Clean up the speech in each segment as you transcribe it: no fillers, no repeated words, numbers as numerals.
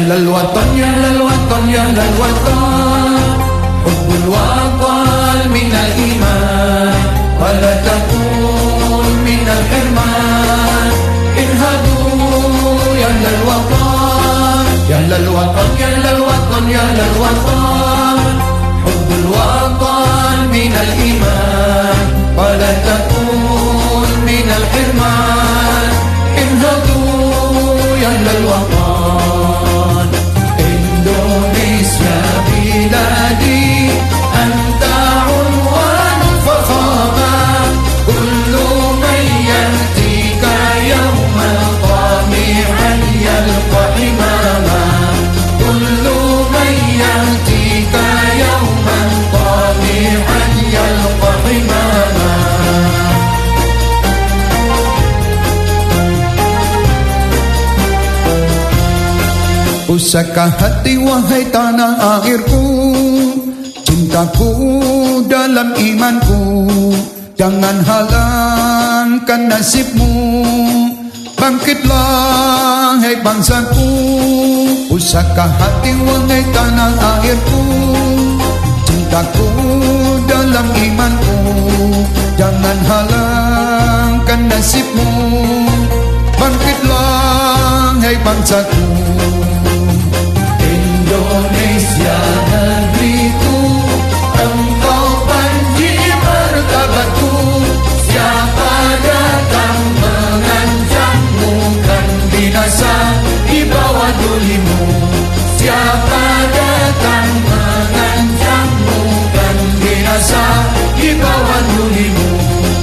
للوطن يا للوطن يا للوطن، حب الوطن من الإيمان، ولا تكون من الحرمان. انهضوا يا للوطن يا للوطن يا للوطن يا للوطن، حب الوطن من الإيمان، ولا تكون من الحرمان. انهضوا يا للوطن. إندونيسيا بلادي أنت عنوان الفخامة، كل من يأتيك يوما طامعا يلقى حماما، كل من يأتيك يوما طامعا يلقى حماما. Usahkah hati wahai tanah airku, cintaku dalam imanku, jangan halangkan nasibmu. Bangkitlah hai bangsaku, usahkah hati wahai tanah airku, cintaku dalam imanku, jangan halangkan nasibmu. Bangkitlah hai bangsaku. Indonesia negeriku, engkau panji martabatku. Siapa datang mengancammu kan binasa di bawah dulimu. Siapa datang mengancammu kan binasa di bawah dulimu.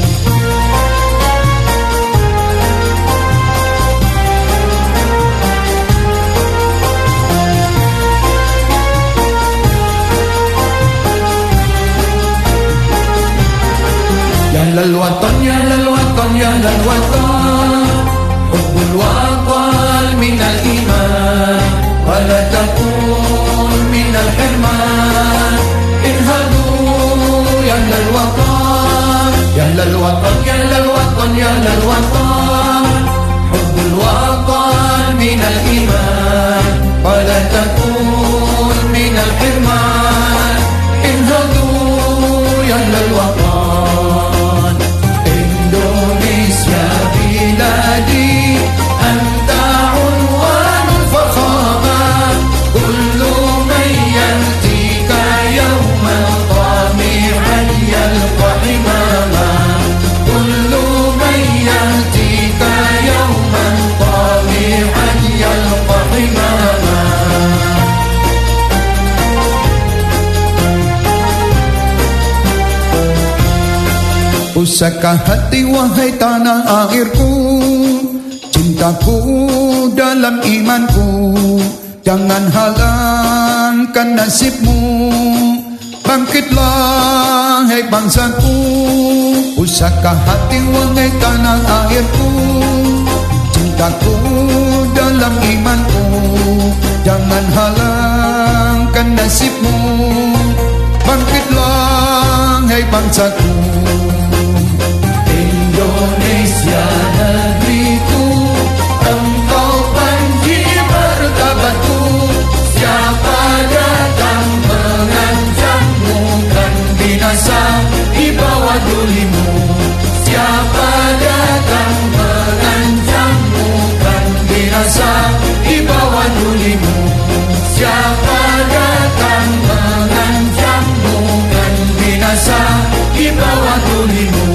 يا للوطن يا للوطن يا للوطن، حب الوطن من الإيمان، ولا تكون من الحرمان. انهضوا يا للوطن يا للوطن يا للوطن يا للوطن، حب الوطن من الإيمان، ولا تكون من الحرمان. انهضوا يا للوطن. إندونيسيا بلادي أنت عنوان الفخامة، كل من يأتيك يوما طامعا يلقى حماما، كل من يأتيك يوما طامعا يلقى حماما. Usahkah hati wahai tanah airku, cintaku dalam imanku, jangan halangkan nasibmu. Bangkitlah hai bangsaku, usahkah hati wahai tanah airku, cintaku dalam imanku, jangan halangkan nasibmu. Bangkitlah hai bangsaku. Indonesia negeriku, engkau panji martabatku. Siapa datang mengancammu kan binasa di bawah dulimu. Siapa datang mengancammu kan binasa di bawah dulimu. Siapa datang mengancammu kan binasa di bawah dulimu.